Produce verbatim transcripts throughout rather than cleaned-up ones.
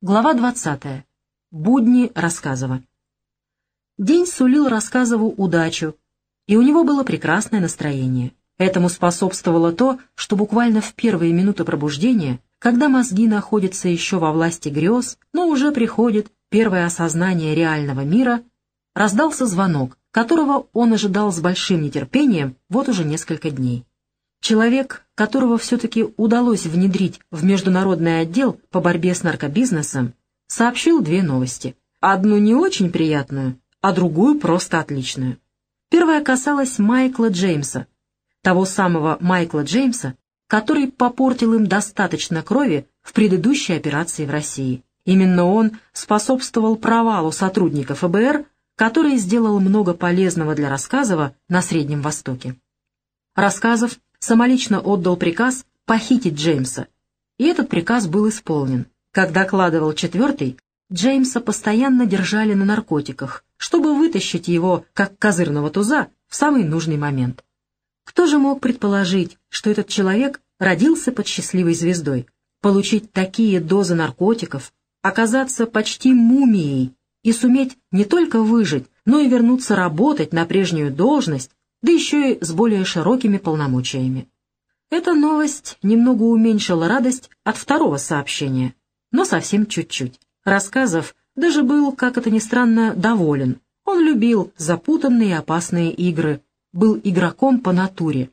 Глава двадцатая. Будни Рассказова. День сулил Рассказову удачу, и у него было прекрасное настроение. Этому способствовало то, что буквально в первые минуты пробуждения, когда мозги находятся еще во власти грез, но уже приходит первое осознание реального мира, раздался звонок, которого он ожидал с большим нетерпением вот уже несколько дней. Человек, которого все-таки удалось внедрить в международный отдел по борьбе с наркобизнесом, сообщил две новости. Одну не очень приятную, а другую просто отличную. Первая касалась Майкла Джеймса, того самого Майкла Джеймса, который попортил им достаточно крови в предыдущей операции в России. Именно он способствовал провалу сотрудников эф бэ эр, который сделал много полезного для Рассказова на Среднем Востоке. Рассказов самолично отдал приказ похитить Джеймса, и этот приказ был исполнен. Как докладывал четвертый, Джеймса постоянно держали на наркотиках, чтобы вытащить его, как козырного туза, в самый нужный момент. Кто же мог предположить, что этот человек родился под счастливой звездой, получить такие дозы наркотиков, оказаться почти мумией и суметь не только выжить, но и вернуться работать на прежнюю должность, да еще и с более широкими полномочиями. Эта новость немного уменьшила радость от второго сообщения, но совсем чуть-чуть. Рассказов даже был, как это ни странно, доволен. Он любил запутанные и опасные игры, был игроком по натуре,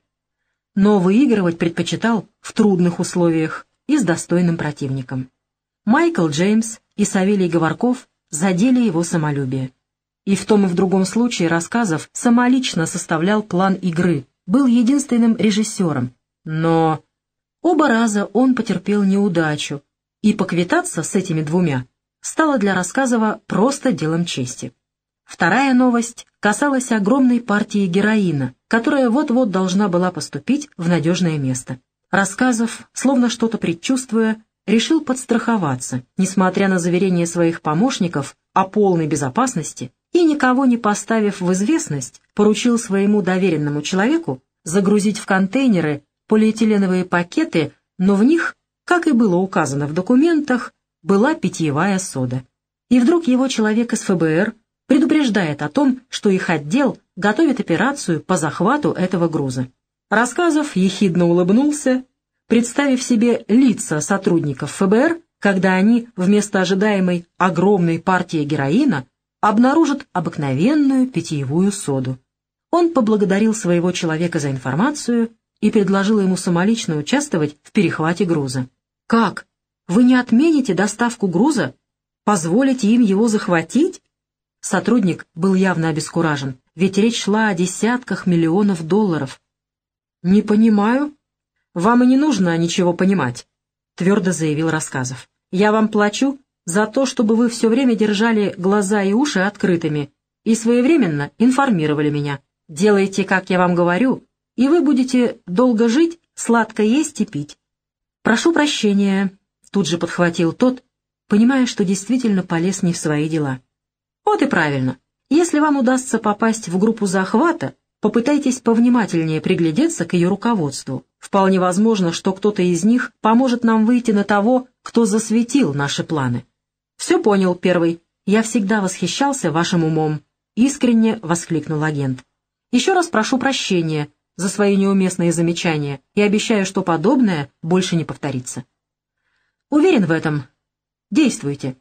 но выигрывать предпочитал в трудных условиях и с достойным противником. Майкл Джеймс и Савелий Говорков задели его самолюбие. И в том и в другом случае Рассказов самолично составлял план игры, был единственным режиссером. Но оба раза он потерпел неудачу, и поквитаться с этими двумя стало для Рассказова просто делом чести. Вторая новость касалась огромной партии героина, которая вот-вот должна была поступить в надежное место. Рассказов, словно что-то предчувствуя, решил подстраховаться, несмотря на заверения своих помощников о полной безопасности, и, никого не поставив в известность, поручил своему доверенному человеку загрузить в контейнеры полиэтиленовые пакеты, но в них, как и было указано в документах, была питьевая сода. И вдруг его человек из эф бэ эр предупреждает о том, что их отдел готовит операцию по захвату этого груза. Рассказов ехидно улыбнулся, представив себе лица сотрудников эф бэ эр, когда они вместо ожидаемой огромной партии героина обнаружат обыкновенную питьевую соду. Он поблагодарил своего человека за информацию и предложил ему самолично участвовать в перехвате груза. «Как? Вы не отмените доставку груза? Позволите им его захватить?» Сотрудник был явно обескуражен, ведь речь шла о десятках миллионов долларов. «Не понимаю». «Вам и не нужно ничего понимать», — твердо заявил Рассказов. «Я вам плачу за то, чтобы вы все время держали глаза и уши открытыми и своевременно информировали меня. Делайте, как я вам говорю, и вы будете долго жить, сладко есть и пить». «Прошу прощения», — тут же подхватил тот, понимая, что действительно полез не в свои дела. «Вот и правильно. Если вам удастся попасть в группу захвата, попытайтесь повнимательнее приглядеться к ее руководству. Вполне возможно, что кто-то из них поможет нам выйти на того, кто засветил наши планы». «Все понял, первый. Я всегда восхищался вашим умом», — искренне воскликнул агент. «Еще раз прошу прощения за свои неуместные замечания и обещаю, что подобное больше не повторится». «Уверен в этом. Действуйте».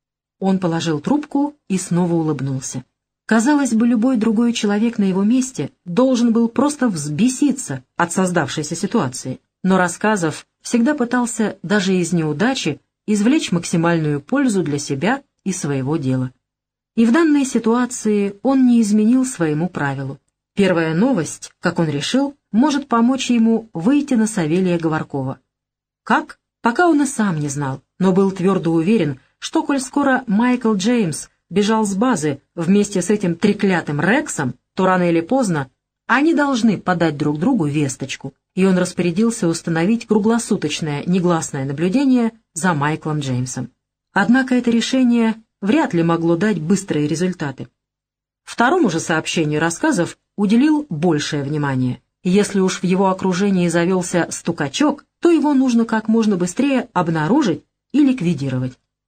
Он положил трубку и снова улыбнулся. Казалось бы, любой другой человек на его месте должен был просто взбеситься от создавшейся ситуации, но Рассказов всегда пытался даже из неудачи извлечь максимальную пользу для себя и своего дела. И в данной ситуации он не изменил своему правилу. Первая новость, как он решил, может помочь ему выйти на Савелия Говоркова. Как? Пока он и сам не знал, но был твердо уверен, что коль скоро Майкл Джеймс бежал с базы вместе с этим треклятым Рексом, то рано или поздно они должны подать друг другу весточку, и он распорядился установить круглосуточное негласное наблюдение за Майклом Джеймсом. Однако это решение вряд ли могло дать быстрые результаты. Второму же сообщению Рассказов уделил большее внимание. Если уж в его окружении завелся стукачок, то его нужно как можно быстрее обнаружить и ликвидировать.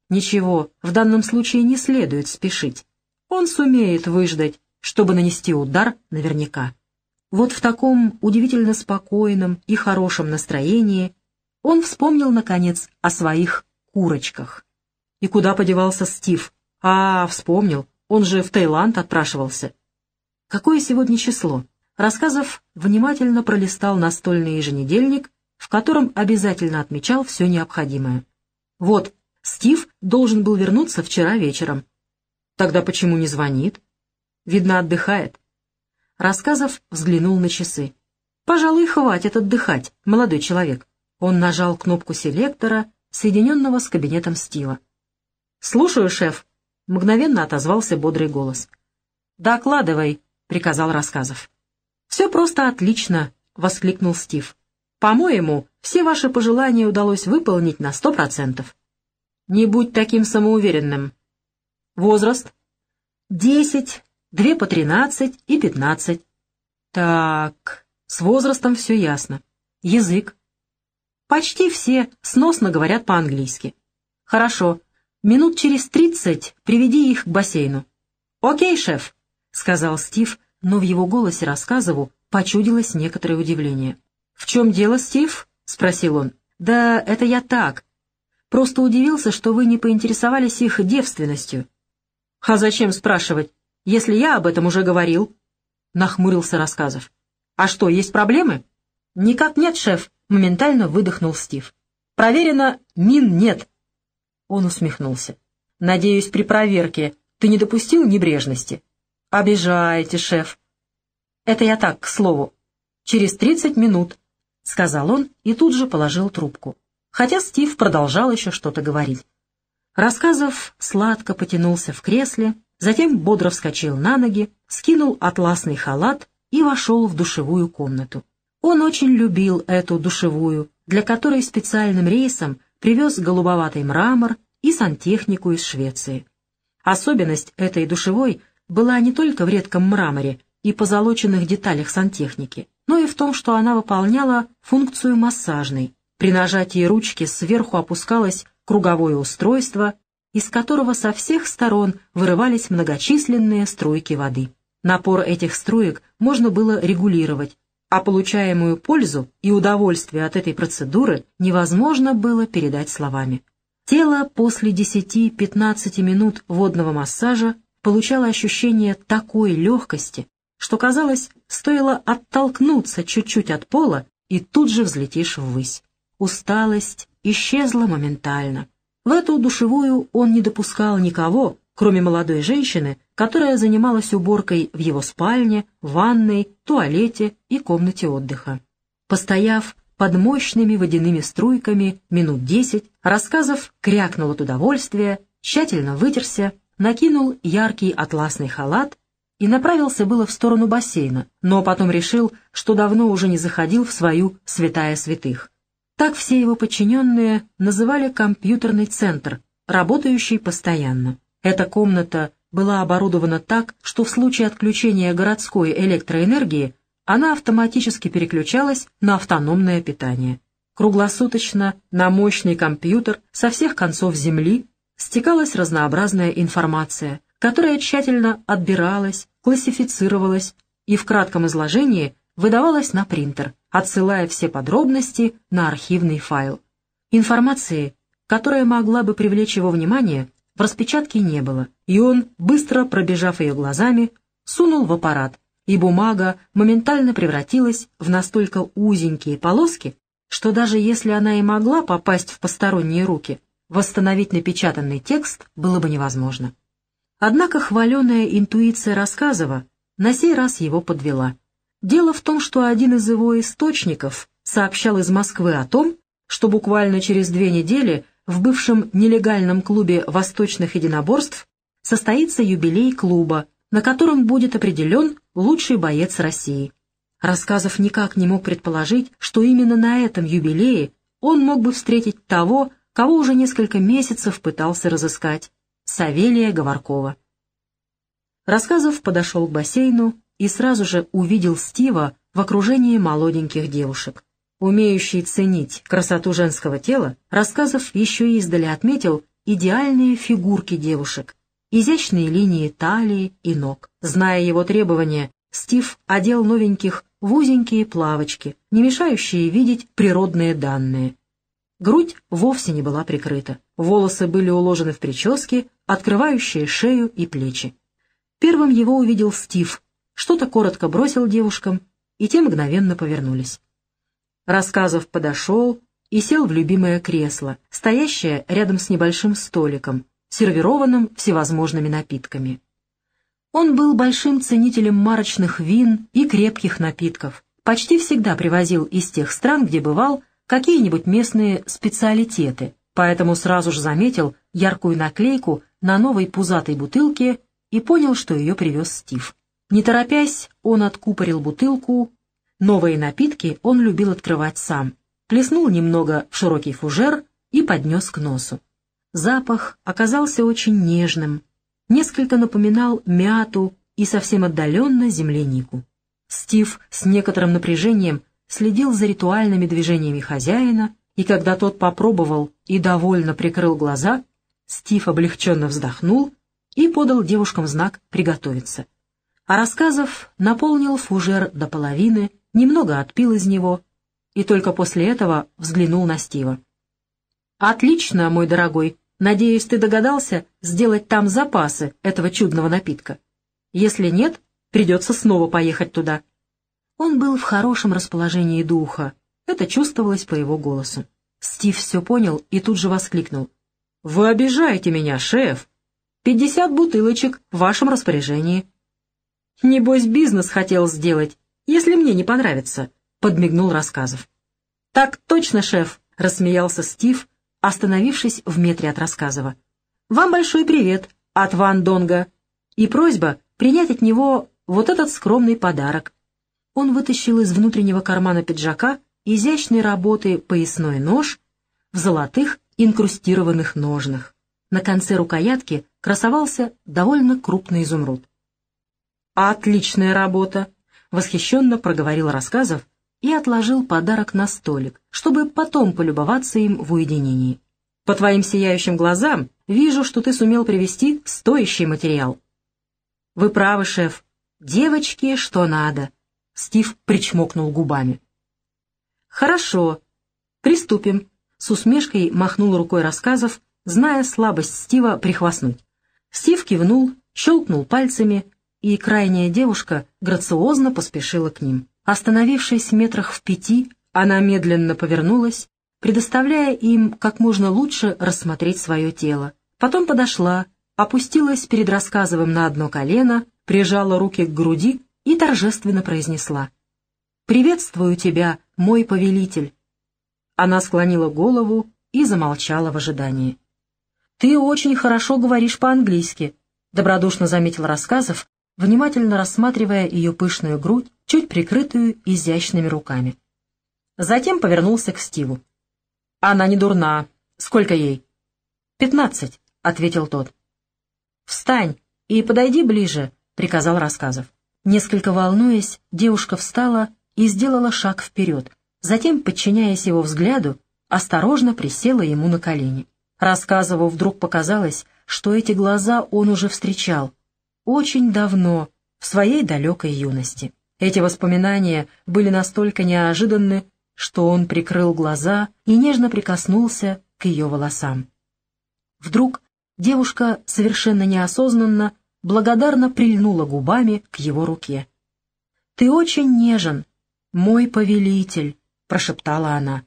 Ничего, в данном случае не следует спешить. Он сумеет выждать, чтобы нанести удар наверняка. Вот в таком удивительно спокойном и хорошем настроении он вспомнил, наконец, о своих курочках. И куда подевался Стив? А, вспомнил, он же в Таиланд отпрашивался. Какое сегодня число? Рассказов внимательно пролистал настольный еженедельник, в котором обязательно отмечал все необходимое. Вот, Стив должен был вернуться вчера вечером. Тогда почему не звонит? Видно, отдыхает. Рассказов взглянул на часы. Пожалуй, хватит отдыхать, молодой человек. Он нажал кнопку селектора, соединенного с кабинетом Стива. «Слушаю, шеф», — мгновенно отозвался бодрый голос. «Докладывай», — приказал Рассказов. «Все просто отлично», — воскликнул Стив. «По-моему, все ваши пожелания удалось выполнить на сто процентов». «Не будь таким самоуверенным». «Возраст?» «Десять, две по тринадцать и пятнадцать». «Так, с возрастом все ясно. Язык?» «Почти все сносно говорят по-английски». «Хорошо. Минут через тридцать приведи их к бассейну». «Окей, шеф», — сказал Стив, но в его голосе Рассказову почудилось некоторое удивление. «В чем дело, Стив?» — спросил он. «Да это я так. Просто удивился, что вы не поинтересовались их девственностью». «А зачем спрашивать, если я об этом уже говорил?» — нахмурился Рассказов. «А что, есть проблемы?» «Никак нет, шеф», — моментально выдохнул Стив. «Проверено, мин нет». Он усмехнулся. «Надеюсь, при проверке ты не допустил небрежности?» «Обижаете, шеф». «Это я так, к слову. Через тридцать минут», — сказал он и тут же положил трубку. Хотя Стив продолжал еще что-то говорить. Рассказов сладко потянулся в кресле, затем бодро вскочил на ноги, скинул атласный халат и вошел в душевую комнату. Он очень любил эту душевую, для которой специальным рейсом привез голубоватый мрамор и сантехнику из Швеции. Особенность этой душевой была не только в редком мраморе и позолоченных деталях сантехники, но и в том, что она выполняла функцию массажной. При нажатии ручки сверху опускалось круговое устройство, из которого со всех сторон вырывались многочисленные струйки воды. Напор этих струек можно было регулировать, а получаемую пользу и удовольствие от этой процедуры невозможно было передать словами. Тело после десяти-пятнадцати минут водного массажа получало ощущение такой легкости, что, казалось, стоило оттолкнуться чуть-чуть от пола, и тут же взлетишь ввысь. Усталость исчезла моментально. В эту душевую он не допускал никого, кроме молодой женщины, которая занималась уборкой в его спальне, ванной, туалете и комнате отдыха. Постояв под мощными водяными струйками минут десять, Рассказов крякнул от удовольствия, тщательно вытерся, накинул яркий атласный халат и направился было в сторону бассейна, но потом решил, что давно уже не заходил в свою святая святых. Так все его подчиненные называли компьютерный центр, работающий постоянно. Эта комната была оборудована так, что в случае отключения городской электроэнергии она автоматически переключалась на автономное питание. Круглосуточно на мощный компьютер со всех концов Земли стекалась разнообразная информация, которая тщательно отбиралась, классифицировалась и в кратком изложении выдавалась на принтер, отсылая все подробности на архивный файл. Информации, которая могла бы привлечь его внимание, в распечатке не было, и он, быстро пробежав ее глазами, сунул в аппарат, и бумага моментально превратилась в настолько узенькие полоски, что даже если она и могла попасть в посторонние руки, восстановить напечатанный текст было бы невозможно. Однако хваленая интуиция Рассказова на сей раз его подвела. Дело в том, что один из его источников сообщал из Москвы о том, что буквально через две недели в бывшем нелегальном клубе восточных единоборств состоится юбилей клуба, на котором будет определен лучший боец России. Рассказов никак не мог предположить, что именно на этом юбилее он мог бы встретить того, кого уже несколько месяцев пытался разыскать — Савелия Говоркова. Рассказов подошел к бассейну и сразу же увидел Стива в окружении молоденьких девушек. Умеющий ценить красоту женского тела, Рассказов еще и издали отметил идеальные фигурки девушек, изящные линии талии и ног. Зная его требования, Стив одел новеньких в узенькие плавочки, не мешающие видеть природные данные. Грудь вовсе не была прикрыта, волосы были уложены в прически, открывающие шею и плечи. Первым его увидел Стив, что-то коротко бросил девушкам, и те мгновенно повернулись. Рассказов подошел и сел в любимое кресло, стоящее рядом с небольшим столиком, сервированным всевозможными напитками. Он был большим ценителем марочных вин и крепких напитков, почти всегда привозил из тех стран, где бывал, какие-нибудь местные специалитеты, поэтому сразу же заметил яркую наклейку на новой пузатой бутылке и понял, что ее привез Стив. Не торопясь, он откупорил бутылку. Новые напитки он любил открывать сам, плеснул немного в широкий фужер и поднес к носу. Запах оказался очень нежным, несколько напоминал мяту и совсем отдаленно землянику. Стив с некоторым напряжением следил за ритуальными движениями хозяина, и когда тот попробовал и довольно прикрыл глаза, Стив облегченно вздохнул и подал девушкам знак «приготовиться». А Рассказов наполнил фужер до половины, немного отпил из него и только после этого взглянул на Стива. «Отлично, мой дорогой. Надеюсь, ты догадался сделать там запасы этого чудного напитка. Если нет, придется снова поехать туда». Он был в хорошем расположении духа, это чувствовалось по его голосу. Стив все понял и тут же воскликнул. «Вы обижаете меня, шеф! Пятьдесят бутылочек в вашем распоряжении». «Небось, бизнес хотел сделать, если мне не понравится», — подмигнул Рассказов. «Так точно, шеф», — рассмеялся Стив, остановившись в метре от Рассказова. «Вам большой привет от Ван Донга и просьба принять от него вот этот скромный подарок». Он вытащил из внутреннего кармана пиджака изящной работы поясной нож в золотых инкрустированных ножнах. На конце рукоятки красовался довольно крупный изумруд. «Отличная работа!» — восхищенно проговорил Рассказов и отложил подарок на столик, чтобы потом полюбоваться им в уединении. «По твоим сияющим глазам вижу, что ты сумел привезти стоящий материал». «Вы правы, шеф. Девочки, что надо!» — Стив причмокнул губами. «Хорошо. Приступим», — с усмешкой махнул рукой Рассказов, зная слабость Стива прихвастнуть. Стив кивнул, щелкнул пальцами, и крайняя девушка грациозно поспешила к ним. Остановившись метрах в пяти, она медленно повернулась, предоставляя им как можно лучше рассмотреть свое тело. Потом подошла, опустилась перед Рассказовым на одно колено, прижала руки к груди и торжественно произнесла: «Приветствую тебя, мой повелитель». Она склонила голову и замолчала в ожидании. «Ты очень хорошо говоришь по-английски», — добродушно заметил Рассказов, внимательно рассматривая ее пышную грудь, чуть прикрытую изящными руками. Затем повернулся к Стиву. «Она не дурна. Сколько ей?» «Пятнадцать», — ответил тот. «Встань и подойди ближе», — приказал Рассказов. Несколько волнуясь, девушка встала и сделала шаг вперед, затем, подчиняясь его взгляду, осторожно присела ему на колени. Рассказову вдруг показалось, что эти глаза он уже встречал очень давно, в своей далекой юности. Эти воспоминания были настолько неожиданны, что он прикрыл глаза и нежно прикоснулся к ее волосам. Вдруг девушка совершенно неосознанно, благодарно прильнула губами к его руке. «Ты очень нежен, мой повелитель», — прошептала она.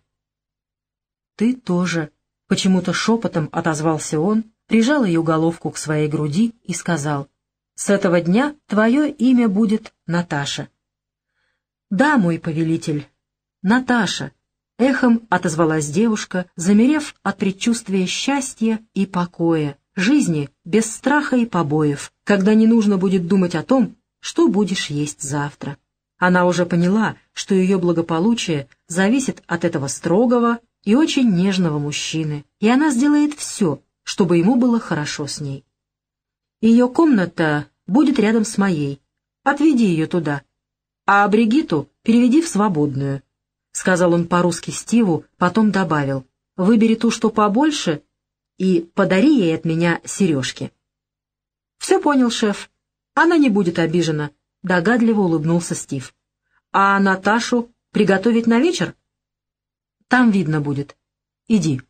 «Ты тоже», — почему-то шепотом отозвался он, прижал ее головку к своей груди и сказал: «С этого дня твое имя будет Наташа». «Да, мой повелитель, Наташа», — эхом отозвалась девушка, замерев от предчувствия счастья и покоя, жизни без страха и побоев, когда не нужно будет думать о том, что будешь есть завтра. Она уже поняла, что ее благополучие зависит от этого строгого и очень нежного мужчины, и она сделает все, чтобы ему было хорошо с ней. Ее комната будет рядом с моей. Отведи ее туда. А Бригиту переведи в свободную, — сказал он по-русски Стиву, потом добавил: «Выбери ту, что побольше, и подари ей от меня сережки». «Все понял, шеф. Она не будет обижена», — догадливо улыбнулся Стив. «А Наташу приготовить на вечер?» «Там видно будет. Иди».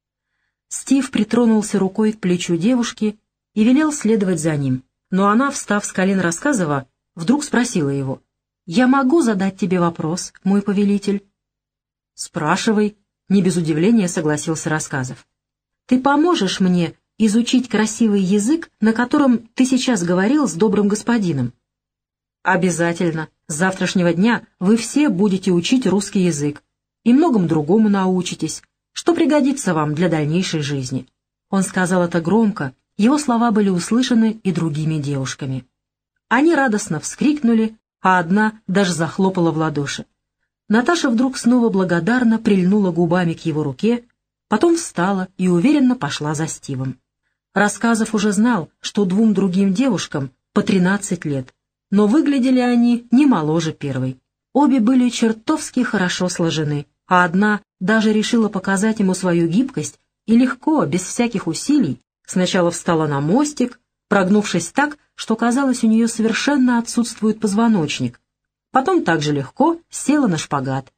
Стив притронулся рукой к плечу девушки и велел следовать за ним. Но она, встав с колен Рассказова, вдруг спросила его: «Я могу задать тебе вопрос, мой повелитель?» «Спрашивай», — не без удивления согласился Рассказов. «Ты поможешь мне изучить красивый язык, на котором ты сейчас говорил с добрым господином?» «Обязательно. С завтрашнего дня вы все будете учить русский язык и многому другому научитесь, что пригодится вам для дальнейшей жизни». Он сказал это громко, его слова были услышаны и другими девушками. Они радостно вскрикнули, а одна даже захлопала в ладоши. Наташа вдруг снова благодарно прильнула губами к его руке, потом встала и уверенно пошла за Стивом. Рассказов уже знал, что двум другим девушкам по тринадцать лет, но выглядели они не моложе первой. Обе были чертовски хорошо сложены, а одна даже решила показать ему свою гибкость и легко, без всяких усилий, сначала встала на мостик, прогнувшись так, что, казалось, у нее совершенно отсутствует позвоночник, потом также легко села на шпагат.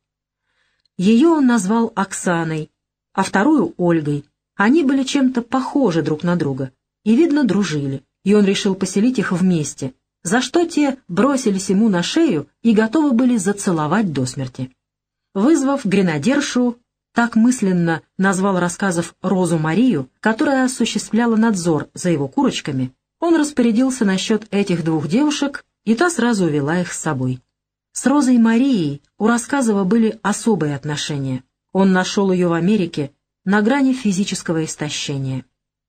Ее он назвал Оксаной, а вторую — Ольгой. Они были чем-то похожи друг на друга и, видно, дружили, и он решил поселить их вместе, за что те бросились ему на шею и готовы были зацеловать до смерти. Вызвав гренадершу, так мысленно назвал Рассказов Розу Марию, которая осуществляла надзор за его курочками, он распорядился насчет этих двух девушек, и та сразу увела их с собой. С Розой Марией у Рассказова были особые отношения. Он нашел ее в Америке на грани физического истощения.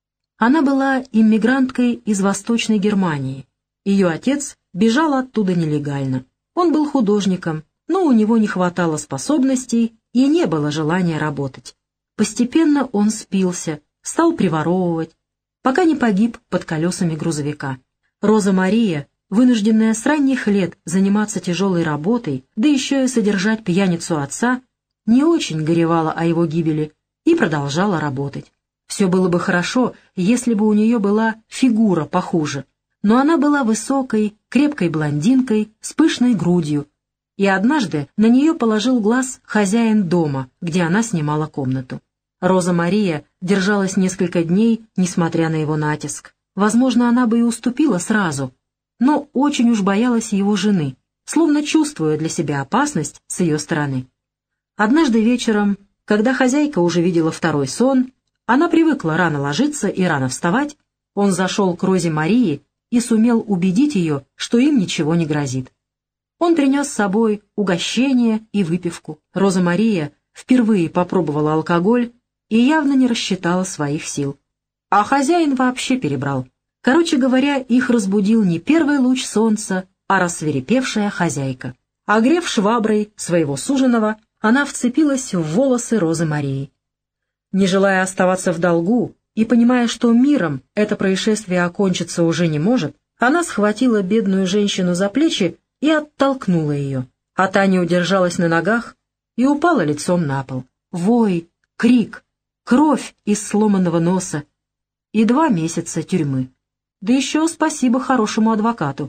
Она была иммигранткой из Восточной Германии. Ее отец бежал оттуда нелегально. Он был художником, но у него не хватало способностей и не было желания работать. Постепенно он спился, стал приворовывать, пока не погиб под колесами грузовика. Роза Мария, вынужденная с ранних лет заниматься тяжелой работой, да еще и содержать пьяницу отца, не очень горевала о его гибели и продолжала работать. Все было бы хорошо, если бы у нее была фигура похуже, но она была высокой, крепкой блондинкой с пышной грудью, и однажды на нее положил глаз хозяин дома, где она снимала комнату. Роза Мария держалась несколько дней, несмотря на его натиск. Возможно, она бы и уступила сразу, но очень уж боялась его жены, словно чувствуя для себя опасность с ее стороны. Однажды вечером, когда хозяйка уже видела второй сон, она привыкла рано ложиться и рано вставать, он зашел к Розе Марии и сумел убедить ее, что им ничего не грозит. Он принес с собой угощение и выпивку. Роза Мария впервые попробовала алкоголь и явно не рассчитала своих сил. А хозяин вообще перебрал. Короче говоря, их разбудил не первый луч солнца, а рассвирепевшая хозяйка. Огрев шваброй своего суженого, она вцепилась в волосы Розы Марии. Не желая оставаться в долгу и понимая, что миром это происшествие окончиться уже не может, она схватила бедную женщину за плечи и оттолкнула ее, а та не удержалась на ногах и упала лицом на пол. Вой, крик, кровь из сломанного носа и два месяца тюрьмы. Да еще спасибо хорошему адвокату.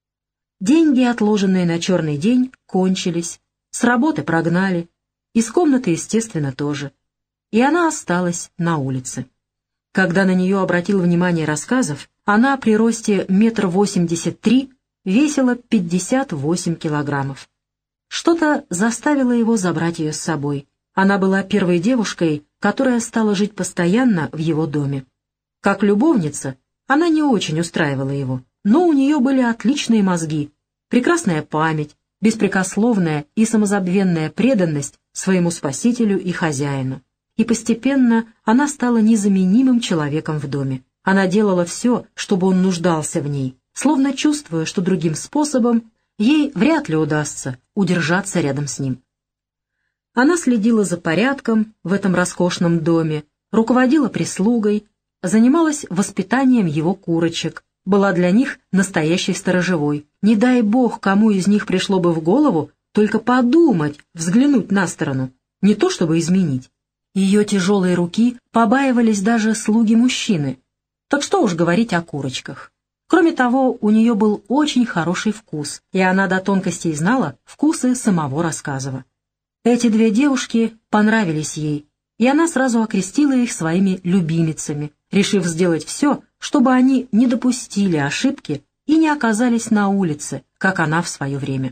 Деньги, отложенные на черный день, кончились, с работы прогнали, из комнаты, естественно, тоже, и она осталась на улице. Когда на нее обратил внимание Рассказов, она при росте метр восемьдесят три весила пятьдесят восемь килограммов. Что-то заставило его забрать ее с собой. Она была первой девушкой, которая стала жить постоянно в его доме. Как любовница, она не очень устраивала его, но у нее были отличные мозги, прекрасная память, беспрекословная и самозабвенная преданность своему спасителю и хозяину. И постепенно она стала незаменимым человеком в доме. Она делала все, чтобы он нуждался в ней, словно чувствуя, что другим способом ей вряд ли удастся удержаться рядом с ним. Она следила за порядком в этом роскошном доме, руководила прислугой, занималась воспитанием его курочек, была для них настоящей сторожевой. Не дай бог, кому из них пришло бы в голову только подумать, взглянуть на сторону, не то чтобы изменить. Ее тяжелой руки побаивались даже слуги-мужчины. Так что уж говорить о курочках. Кроме того, у нее был очень хороший вкус, и она до тонкостей знала вкусы самого Рассказова. Эти две девушки понравились ей, и она сразу окрестила их своими любимицами, решив сделать все, чтобы они не допустили ошибки и не оказались на улице, как она в свое время.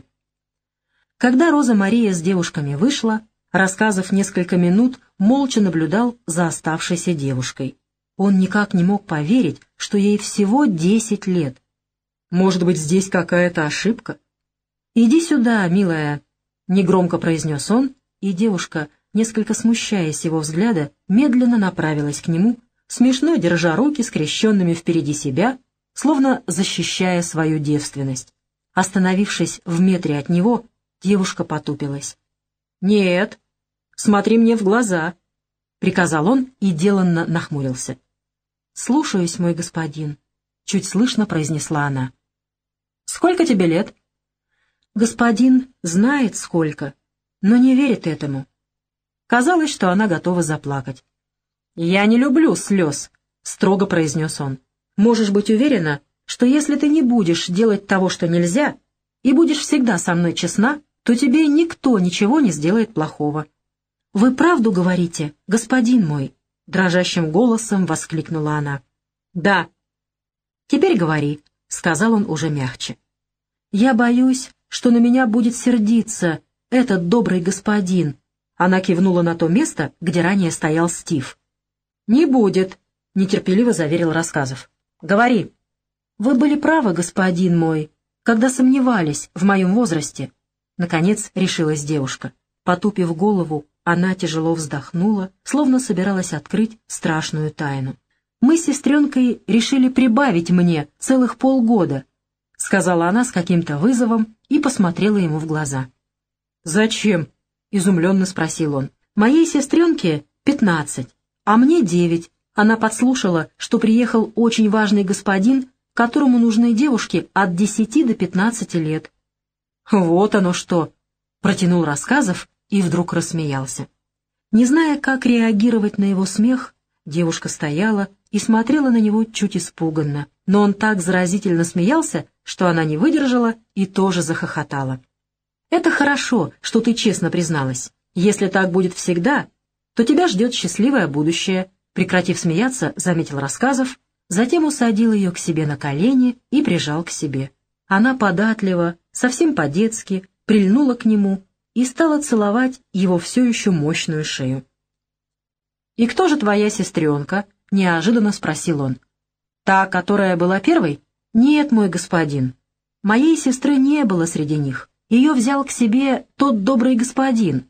Когда Роза Мария с девушками вышла, Рассказов несколько минут молча наблюдал за оставшейся девушкой. Он никак не мог поверить, что ей всего десять лет. Может быть, здесь какая-то ошибка? «Иди сюда, милая», — негромко произнес он, и девушка, несколько смущаясь его взгляда, медленно направилась к нему, смешно держа руки скрещенными впереди себя, словно защищая свою девственность. Остановившись в метре от него, девушка потупилась. «Нет, смотри мне в глаза», — приказал он и деланно нахмурился. «Слушаюсь, мой господин», — чуть слышно произнесла она. «Сколько тебе лет?» «Господин знает сколько, но не верит этому». Казалось, что она готова заплакать. «Я не люблю слез», — строго произнес он. «Можешь быть уверена, что если ты не будешь делать того, что нельзя, и будешь всегда со мной честна, то тебе никто ничего не сделает плохого». «Вы правду говорите, господин мой?» — дрожащим голосом воскликнула она. «Да». «Теперь говори», — сказал он уже мягче. «Я боюсь, что на меня будет сердиться этот добрый господин». Она кивнула на то место, где ранее стоял Стив. «Не будет», — нетерпеливо заверил Рассказов. «Говори». «Вы были правы, господин мой, когда сомневались в моем возрасте». Наконец решилась девушка. Потупив голову, она тяжело вздохнула, словно собиралась открыть страшную тайну. «Мы с сестренкой решили прибавить мне целых полгода», — сказала она с каким-то вызовом и посмотрела ему в глаза. «Зачем?» — изумленно спросил он. «Моей сестренке пятнадцать, а мне девять. Она подслушала, что приехал очень важный господин, которому нужны девушки от десяти до пятнадцати лет». «Вот оно что!» — протянул Рассказов и вдруг рассмеялся. Не зная, как реагировать на его смех, девушка стояла и смотрела на него чуть испуганно, но он так заразительно смеялся, что она не выдержала и тоже захохотала. «Это хорошо, что ты честно призналась. Если так будет всегда, то тебя ждет счастливое будущее», — прекратив смеяться, заметил Рассказов, затем усадил ее к себе на колени и прижал к себе. Она податливо, совсем по-детски, прильнула к нему и стала целовать его все еще мощную шею. «И кто же твоя сестренка?» — неожиданно спросил он. «Та, которая была первой?» «Нет, мой господин. Моей сестры не было среди них. Ее взял к себе тот добрый господин».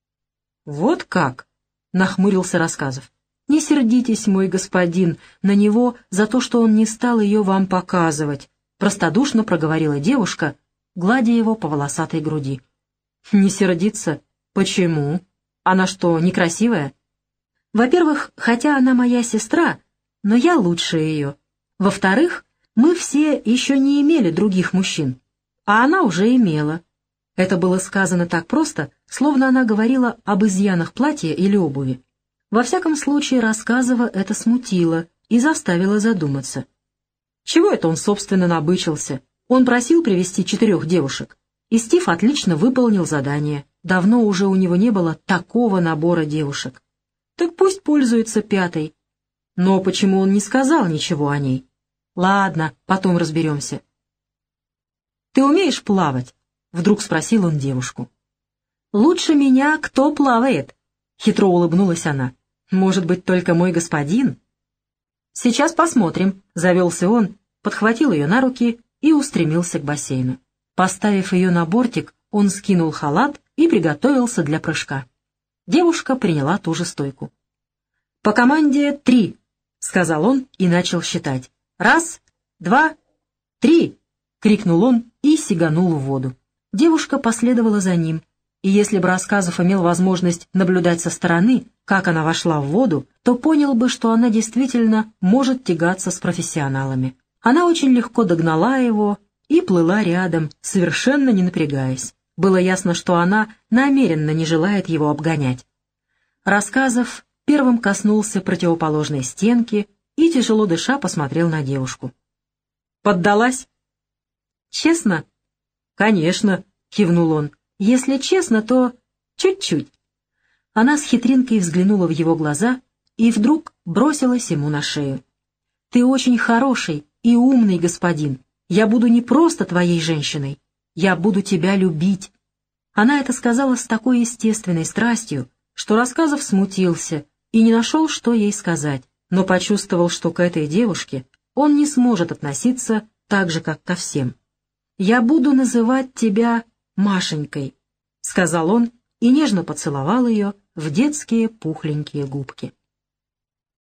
«Вот как?» — нахмурился Рассказов. «Не сердитесь, мой господин, на него за то, что он не стал ее вам показывать», — простодушно проговорила девушка, гладя его по волосатой груди. «Не сердиться? Почему? Она что, некрасивая?» «Во-первых, хотя она моя сестра, но я лучше ее. Во-вторых, мы все еще не имели других мужчин, а она уже имела». Это было сказано так просто, словно она говорила об изъянах платья или обуви. Во всяком случае, Рассказова это смутило и заставило задуматься. Чего это он, собственно, набычился? Он просил привести четырех девушек, и Стив отлично выполнил задание. Давно уже у него не было такого набора девушек. Так пусть пользуется пятой. Но почему он не сказал ничего о ней? Ладно, потом разберемся. «Ты умеешь плавать?» — вдруг спросил он девушку. «Лучше меня кто плавает?» — хитро улыбнулась она. «Может быть, только мой господин?» «Сейчас посмотрим», — завелся он, подхватил ее на руки и устремился к бассейну. Поставив ее на бортик, он скинул халат и приготовился для прыжка. Девушка приняла ту же стойку. «По команде три», — сказал он и начал считать. «Раз, два, три!» — крикнул он и сиганул в воду. Девушка последовала за ним, и если бы Рассказов имел возможность наблюдать со стороны, как она вошла в воду, то понял бы, что она действительно может тягаться с профессионалами. Она очень легко догнала его и плыла рядом, совершенно не напрягаясь. Было ясно, что она намеренно не желает его обгонять. Рассказов первым коснулся противоположной стенки и, тяжело дыша, посмотрел на девушку. «Поддалась?» «Честно?» «Конечно», — кивнул он. «Если честно, то чуть-чуть». Она с хитринкой взглянула в его глаза и вдруг бросилась ему на шею. «Ты очень хороший и умный господин. Я буду не просто твоей женщиной. Я буду тебя любить». Она это сказала с такой естественной страстью, что Рассказов смутился и не нашел, что ей сказать, но почувствовал, что к этой девушке он не сможет относиться так же, как ко всем. «Я буду называть тебя Машенькой», — сказал он и нежно поцеловал ее в детские пухленькие губки.